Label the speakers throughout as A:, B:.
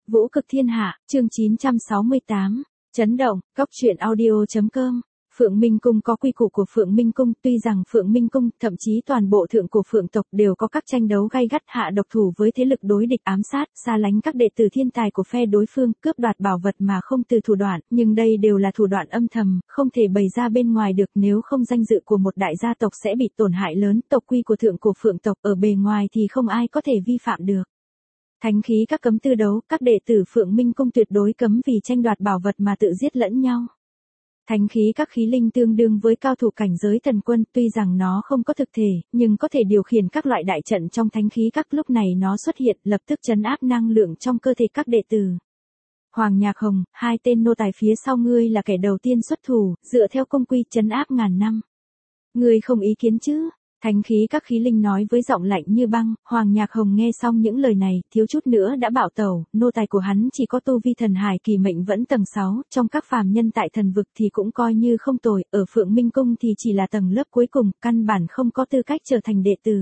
A: Vũ cực thiên hạ, chương 968. Chấn động, Cóc truyện audio.com. Phượng Minh Cung có quy củ của Phượng Minh Cung, tuy rằng Phượng Minh Cung, thậm chí toàn bộ thượng cổ Phượng tộc đều có các tranh đấu gay gắt hạ độc thủ với thế lực đối địch ám sát, xa lánh các đệ tử thiên tài của phe đối phương, cướp đoạt bảo vật mà không từ thủ đoạn, nhưng đây đều là thủ đoạn âm thầm, không thể bày ra bên ngoài được, nếu không danh dự của một đại gia tộc sẽ bị tổn hại lớn, tộc quy của thượng cổ Phượng tộc ở bề ngoài thì không ai có thể vi phạm được. Thánh khí các cấm tư đấu, các đệ tử Phượng Minh Cung tuyệt đối cấm vì tranh đoạt bảo vật mà tự giết lẫn nhau. Thánh khí các khí linh tương đương với cao thủ cảnh giới thần quân, tuy rằng nó không có thực thể, nhưng có thể điều khiển các loại đại trận trong thánh khí các, lúc này nó xuất hiện, lập tức trấn áp năng lượng trong cơ thể các đệ tử. Hoàng Nhạc Hồng, hai tên nô tài phía sau ngươi là kẻ đầu tiên xuất thủ, dựa theo công quy trấn áp ngàn năm. Ngươi không ý kiến chứ? Thánh khí các khí linh nói với giọng lạnh như băng. Hoàng Nhạc Hồng nghe xong những lời này, thiếu chút nữa đã bạo tẩu, nô tài của hắn chỉ có tu vi thần hải kỳ mệnh vẫn tầng 6, trong các phàm nhân tại thần vực thì cũng coi như không tồi, ở Phượng Minh Cung thì chỉ là tầng lớp cuối cùng, căn bản không có tư cách trở thành đệ tử.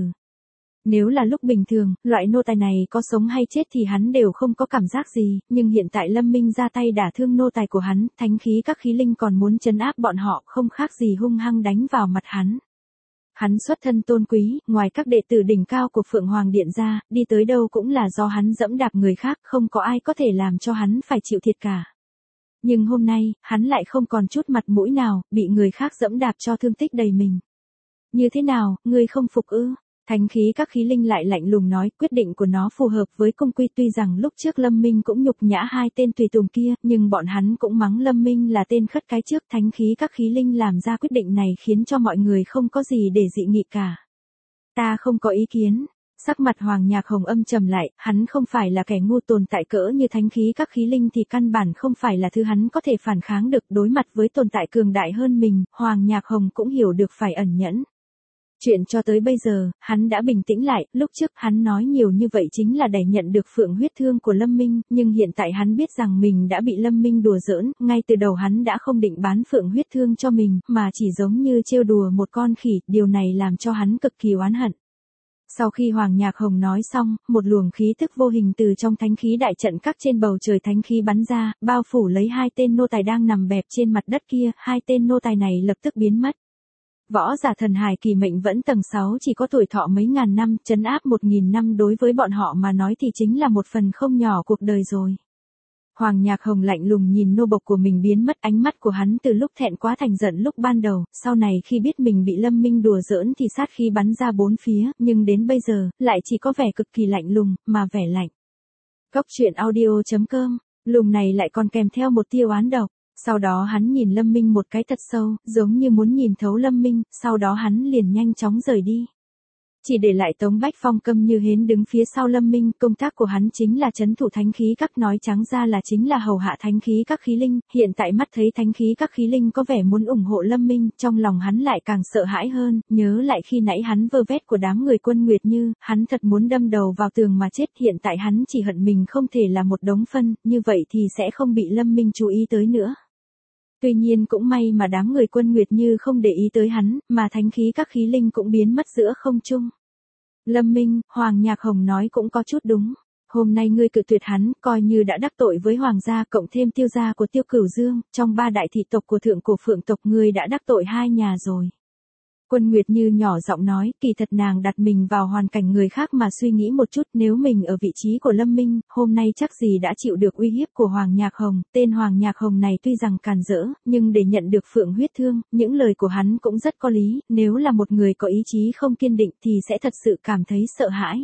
A: Nếu là lúc bình thường, loại nô tài này có sống hay chết thì hắn đều không có cảm giác gì, nhưng hiện tại Lâm Minh ra tay đả thương nô tài của hắn, thánh khí các khí linh còn muốn trấn áp bọn họ, không khác gì hung hăng đánh vào mặt hắn. Hắn xuất thân tôn quý, ngoài các đệ tử đỉnh cao của Phượng Hoàng Điện ra, đi tới đâu cũng là do hắn dẫm đạp người khác, không có ai có thể làm cho hắn phải chịu thiệt cả. Nhưng hôm nay, hắn lại không còn chút mặt mũi nào, bị người khác dẫm đạp cho thương tích đầy mình. Như thế nào, ngươi không phục ư? Thánh khí các khí linh lại lạnh lùng nói, quyết định của nó phù hợp với công quy, tuy rằng lúc trước Lâm Minh cũng nhục nhã hai tên tùy tùng kia, nhưng bọn hắn cũng mắng Lâm Minh là tên khất cái trước. Thánh khí các khí linh làm ra quyết định này khiến cho mọi người không có gì để dị nghị cả. Ta không có ý kiến. Sắc mặt Hoàng Nhạc Hồng âm trầm lại, hắn không phải là kẻ ngu, tồn tại cỡ như thánh khí các khí linh thì căn bản không phải là thứ hắn có thể phản kháng được, đối mặt với tồn tại cường đại hơn mình, Hoàng Nhạc Hồng cũng hiểu được phải ẩn nhẫn. Chuyện cho tới bây giờ, hắn đã bình tĩnh lại, lúc trước hắn nói nhiều như vậy chính là để nhận được phượng huyết thương của Lâm Minh, nhưng hiện tại hắn biết rằng mình đã bị Lâm Minh đùa giỡn, ngay từ đầu hắn đã không định bán phượng huyết thương cho mình, mà chỉ giống như trêu đùa một con khỉ, điều này làm cho hắn cực kỳ oán hận. Sau khi Hoàng Nhạc Hồng nói xong, một luồng khí tức vô hình từ trong thánh khí đại trận các trên bầu trời thánh khí bắn ra, bao phủ lấy hai tên nô tài đang nằm bẹp trên mặt đất kia, hai tên nô tài này lập tức biến mất. Võ giả thần hải kỳ mệnh vẫn tầng 6 chỉ có tuổi thọ mấy ngàn năm, trấn áp 1000 năm đối với bọn họ mà nói thì chính là một phần không nhỏ cuộc đời rồi. Hoàng Nhạc Hồng lạnh lùng nhìn nô bộc của mình biến mất, ánh mắt của hắn từ lúc thẹn quá thành giận lúc ban đầu, sau này khi biết mình bị Lâm Minh đùa giỡn thì sát khí bắn ra bốn phía, nhưng đến bây giờ, lại chỉ có vẻ cực kỳ lạnh lùng, mà vẻ lạnh. Cóc truyện audio.com, lùng này lại còn kèm theo một tia oán độc. Sau đó hắn nhìn Lâm Minh một cái thật sâu, giống như muốn nhìn thấu Lâm Minh, sau đó hắn liền nhanh chóng rời đi. Chỉ để lại Tống Bách Phong câm như hến đứng phía sau Lâm Minh, công tác của hắn chính là trấn thủ thánh khí các, nói trắng ra là chính là hầu hạ thánh khí các khí linh, hiện tại mắt thấy thánh khí các khí linh có vẻ muốn ủng hộ Lâm Minh, trong lòng hắn lại càng sợ hãi hơn, nhớ lại khi nãy hắn vơ vét của đám người Quân Nguyệt Như, hắn thật muốn đâm đầu vào tường mà chết, hiện tại hắn chỉ hận mình không thể là một đống phân, như vậy thì sẽ không bị Lâm Minh chú ý tới nữa. Tuy nhiên cũng may mà đám người Quân Nguyệt Như không để ý tới hắn, mà thánh khí các khí linh cũng biến mất giữa không trung. Lâm Minh, Hoàng Nhạc Hồng nói cũng có chút đúng. Hôm nay ngươi cự tuyệt hắn, coi như đã đắc tội với Hoàng gia, cộng thêm Tiêu gia của Tiêu Cửu Dương, trong ba đại thị tộc của thượng cổ Phượng tộc ngươi đã đắc tội hai nhà rồi. Quân Nguyệt Như nhỏ giọng nói, kỳ thật nàng đặt mình vào hoàn cảnh người khác mà suy nghĩ một chút, nếu mình ở vị trí của Lâm Minh, hôm nay chắc gì đã chịu được uy hiếp của Hoàng Nhạc Hồng. Tên Hoàng Nhạc Hồng này tuy rằng càn rỡ, nhưng để nhận được phượng huyết thương, những lời của hắn cũng rất có lý, nếu là một người có ý chí không kiên định thì sẽ thật sự cảm thấy sợ hãi.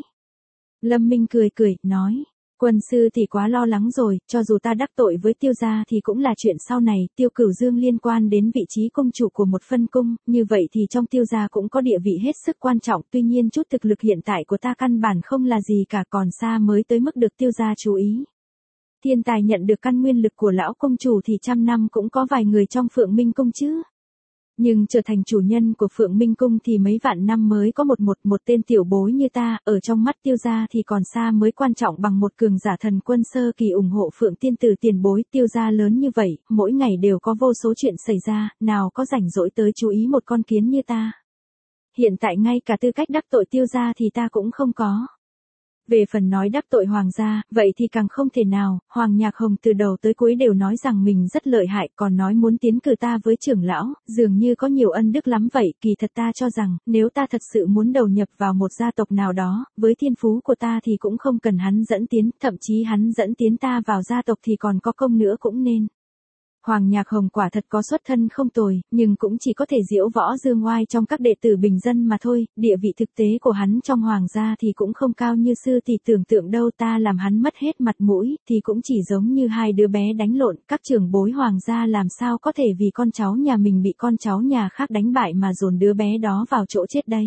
A: Lâm Minh cười cười, nói. Quân sư thì quá lo lắng rồi, cho dù ta đắc tội với Tiêu gia thì cũng là chuyện sau này, Tiêu Cửu Dương liên quan đến vị trí cung chủ của một phân cung, như vậy thì trong Tiêu gia cũng có địa vị hết sức quan trọng, tuy nhiên chút thực lực hiện tại của ta căn bản không là gì cả, còn xa mới tới mức được Tiêu gia chú ý. Thiên tài nhận được căn nguyên lực của lão công chủ thì trăm năm cũng có vài người trong Phượng Minh Cung chứ. Nhưng trở thành chủ nhân của Phượng Minh Cung thì mấy vạn năm mới có một tên tiểu bối như ta, ở trong mắt Tiêu gia thì còn xa mới quan trọng bằng một cường giả thần quân sơ kỳ ủng hộ Phượng tiên tử tiền bối. Tiêu gia lớn như vậy, mỗi ngày đều có vô số chuyện xảy ra, nào có rảnh rỗi tới chú ý một con kiến như ta. Hiện tại ngay cả tư cách đắc tội Tiêu gia thì ta cũng không có. Về phần nói đắc tội hoàng gia, vậy thì càng không thể nào, Hoàng Nhạc Hồng từ đầu tới cuối đều nói rằng mình rất lợi hại, còn nói muốn tiến cử ta với trưởng lão, dường như có nhiều ân đức lắm vậy, kỳ thật ta cho rằng, nếu ta thật sự muốn đầu nhập vào một gia tộc nào đó, với thiên phú của ta thì cũng không cần hắn dẫn tiến, thậm chí hắn dẫn tiến ta vào gia tộc thì còn có công nữa cũng nên. Hoàng Nhạc Hồng quả thật có xuất thân không tồi, nhưng cũng chỉ có thể diễu võ dương oai trong các đệ tử bình dân mà thôi, địa vị thực tế của hắn trong hoàng gia thì cũng không cao như sư tỷ tưởng tượng đâu, ta làm hắn mất hết mặt mũi, thì cũng chỉ giống như hai đứa bé đánh lộn, các trưởng bối hoàng gia làm sao có thể vì con cháu nhà mình bị con cháu nhà khác đánh bại mà dồn đứa bé đó vào chỗ chết đây.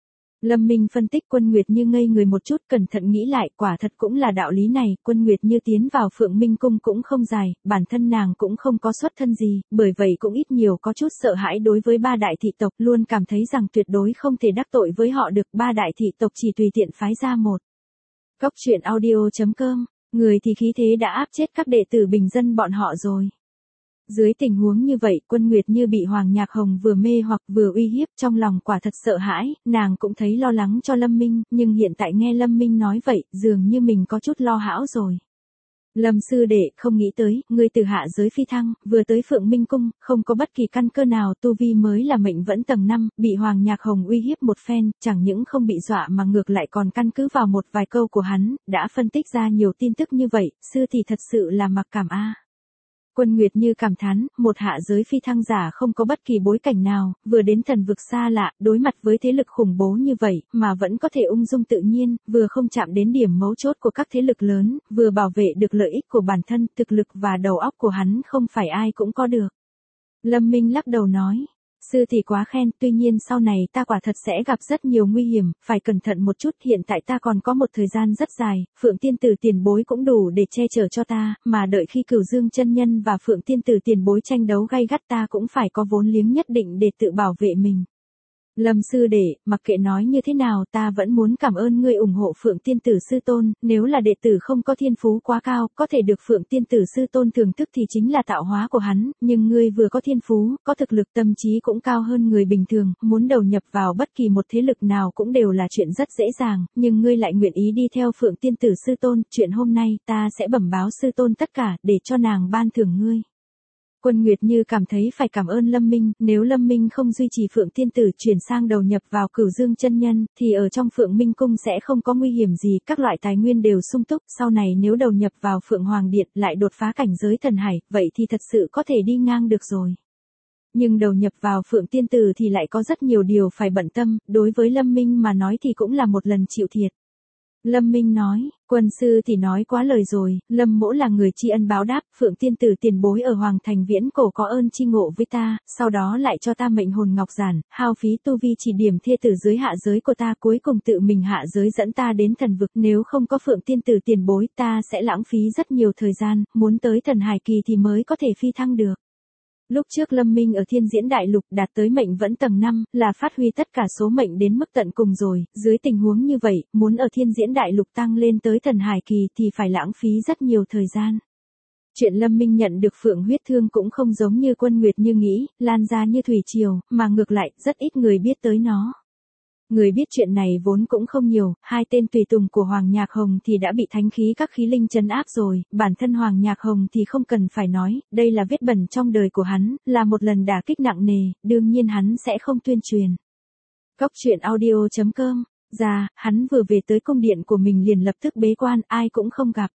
A: Lâm Minh phân tích. Quân Nguyệt Như ngây người một chút, cẩn thận nghĩ lại, quả thật cũng là đạo lý này, Quân Nguyệt Như tiến vào Phượng Minh Cung cũng không dài, bản thân nàng cũng không có xuất thân gì, bởi vậy cũng ít nhiều có chút sợ hãi đối với ba đại thị tộc, luôn cảm thấy rằng tuyệt đối không thể đắc tội với họ được, ba đại thị tộc chỉ tùy tiện phái ra một. Cốc truyện audio.com, người thì khí thế đã áp chết các đệ tử bình dân bọn họ rồi. Dưới tình huống như vậy, Quân Nguyệt Như bị Hoàng Nhạc Hồng vừa mê hoặc vừa uy hiếp, trong lòng quả thật sợ hãi, nàng cũng thấy lo lắng cho Lâm Minh, nhưng hiện tại nghe Lâm Minh nói vậy, dường như mình có chút lo hão rồi. Lâm sư đệ, không nghĩ tới, ngươi từ hạ giới phi thăng, vừa tới Phượng Minh Cung, không có bất kỳ căn cơ nào, tu vi mới là mệnh vẫn tầng 5, bị Hoàng Nhạc Hồng uy hiếp một phen, chẳng những không bị dọa mà ngược lại còn căn cứ vào một vài câu của hắn, đã phân tích ra nhiều tin tức như vậy, sư thì thật sự là mặc cảm a. Quân Nguyệt Như cảm thán, một hạ giới phi thăng giả không có bất kỳ bối cảnh nào, vừa đến thần vực xa lạ, đối mặt với thế lực khủng bố như vậy, mà vẫn có thể ung dung tự nhiên, vừa không chạm đến điểm mấu chốt của các thế lực lớn, vừa bảo vệ được lợi ích của bản thân, thực lực và đầu óc của hắn không phải ai cũng có được. Lâm Minh lắc đầu nói. Sư thì quá khen, tuy nhiên sau này ta quả thật sẽ gặp rất nhiều nguy hiểm, phải cẩn thận một chút, hiện tại ta còn có một thời gian rất dài, Phượng Tiên Tử tiền bối cũng đủ để che chở cho ta, mà đợi khi Cửu Dương chân nhân và Phượng Tiên Tử tiền bối tranh đấu gay gắt ta cũng phải có vốn liếng nhất định để tự bảo vệ mình. Lâm sư đệ, mặc kệ nói như thế nào ta vẫn muốn cảm ơn ngươi ủng hộ Phượng Tiên Tử sư tôn, nếu là đệ tử không có thiên phú quá cao, có thể được Phượng Tiên Tử sư tôn thưởng thức thì chính là tạo hóa của hắn, nhưng ngươi vừa có thiên phú, có thực lực tâm trí cũng cao hơn người bình thường, muốn đầu nhập vào bất kỳ một thế lực nào cũng đều là chuyện rất dễ dàng, nhưng ngươi lại nguyện ý đi theo Phượng Tiên Tử sư tôn, chuyện hôm nay ta sẽ bẩm báo sư tôn tất cả, để cho nàng ban thưởng ngươi. Quân Nguyệt Như cảm thấy phải cảm ơn Lâm Minh, nếu Lâm Minh không duy trì Phượng Tiên Tử chuyển sang đầu nhập vào Cửu Dương chân nhân, thì ở trong Phượng Minh Cung sẽ không có nguy hiểm gì, các loại tài nguyên đều sung túc, sau này nếu đầu nhập vào Phượng Hoàng Điện lại đột phá cảnh giới thần hải, vậy thì thật sự có thể đi ngang được rồi. Nhưng đầu nhập vào Phượng Tiên Tử thì lại có rất nhiều điều phải bận tâm, đối với Lâm Minh mà nói thì cũng là một lần chịu thiệt. Lâm Minh nói, quân sư thì nói quá lời rồi, Lâm mỗ là người tri ân báo đáp, Phượng Tiên Tử tiền bối ở Hoàng Thành Viễn Cổ có ơn chi ngộ với ta, sau đó lại cho ta mệnh hồn ngọc giản, hao phí tu vi chỉ điểm thê tử dưới hạ giới của ta, cuối cùng tự mình hạ giới dẫn ta đến thần vực, nếu không có Phượng Tiên Tử tiền bối ta sẽ lãng phí rất nhiều thời gian, muốn tới thần hải kỳ thì mới có thể phi thăng được. Lúc trước Lâm Minh ở Thiên Diễn Đại Lục đạt tới mệnh vẫn tầng 5, là phát huy tất cả số mệnh đến mức tận cùng rồi, dưới tình huống như vậy, muốn ở Thiên Diễn Đại Lục tăng lên tới thần hải kỳ thì phải lãng phí rất nhiều thời gian. Chuyện Lâm Minh nhận được Phượng huyết thương cũng không giống như Quân Nguyệt Như nghĩ, lan ra như thủy triều, mà ngược lại, rất ít người biết tới nó. Người biết chuyện này vốn cũng không nhiều, hai tên tùy tùng của Hoàng Nhạc Hồng thì đã bị thánh khí các khí linh trấn áp rồi, bản thân Hoàng Nhạc Hồng thì không cần phải nói, đây là vết bẩn trong đời của hắn, là một lần đả kích nặng nề, đương nhiên hắn sẽ không tuyên truyền. Cốc truyện audio.com, hắn vừa về tới cung điện của mình liền lập tức bế quan, ai cũng không gặp.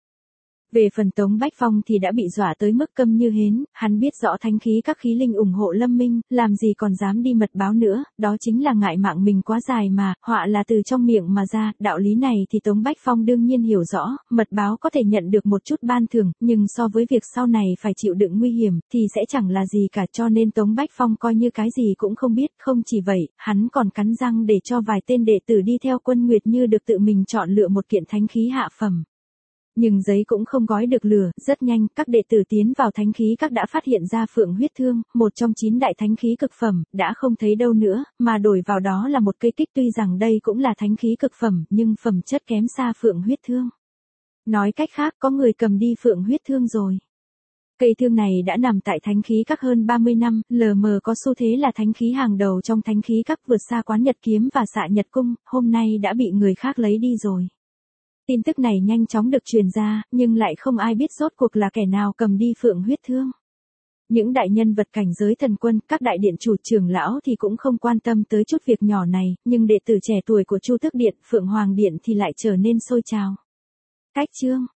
A: Về phần Tống Bách Phong thì đã bị dọa tới mức câm như hến, hắn biết rõ thánh khí các khí linh ủng hộ Lâm Minh, làm gì còn dám đi mật báo nữa, đó chính là ngại mạng mình quá dài mà, họa là từ trong miệng mà ra, đạo lý này thì Tống Bách Phong đương nhiên hiểu rõ, mật báo có thể nhận được một chút ban thưởng, nhưng so với việc sau này phải chịu đựng nguy hiểm, thì sẽ chẳng là gì cả, cho nên Tống Bách Phong coi như cái gì cũng không biết, không chỉ vậy, hắn còn cắn răng để cho vài tên đệ tử đi theo Quân Nguyệt Như được tự mình chọn lựa một kiện thánh khí hạ phẩm. Nhưng giấy cũng không gói được lửa, rất nhanh, các đệ tử tiến vào thánh khí các đã phát hiện ra Phượng huyết thương, một trong 9 đại thánh khí cực phẩm, đã không thấy đâu nữa, mà đổi vào đó là một cây kích, tuy rằng đây cũng là thánh khí cực phẩm, nhưng phẩm chất kém xa Phượng huyết thương. Nói cách khác, có người cầm đi Phượng huyết thương rồi. Cây thương này đã nằm tại thánh khí các hơn 30 năm, lờ mờ có xu thế là thánh khí hàng đầu trong thánh khí các, vượt xa Quán Nhật kiếm và Xạ Nhật cung, hôm nay đã bị người khác lấy đi rồi. Tin tức này nhanh chóng được truyền ra, nhưng lại không ai biết rốt cuộc là kẻ nào cầm đi Phượng huyết thương. Những đại nhân vật cảnh giới thần quân, các đại điện chủ trưởng lão thì cũng không quan tâm tới chút việc nhỏ này, nhưng đệ tử trẻ tuổi của Chu Tước Điện, Phượng Hoàng Điện thì lại trở nên sôi trào. Cách chương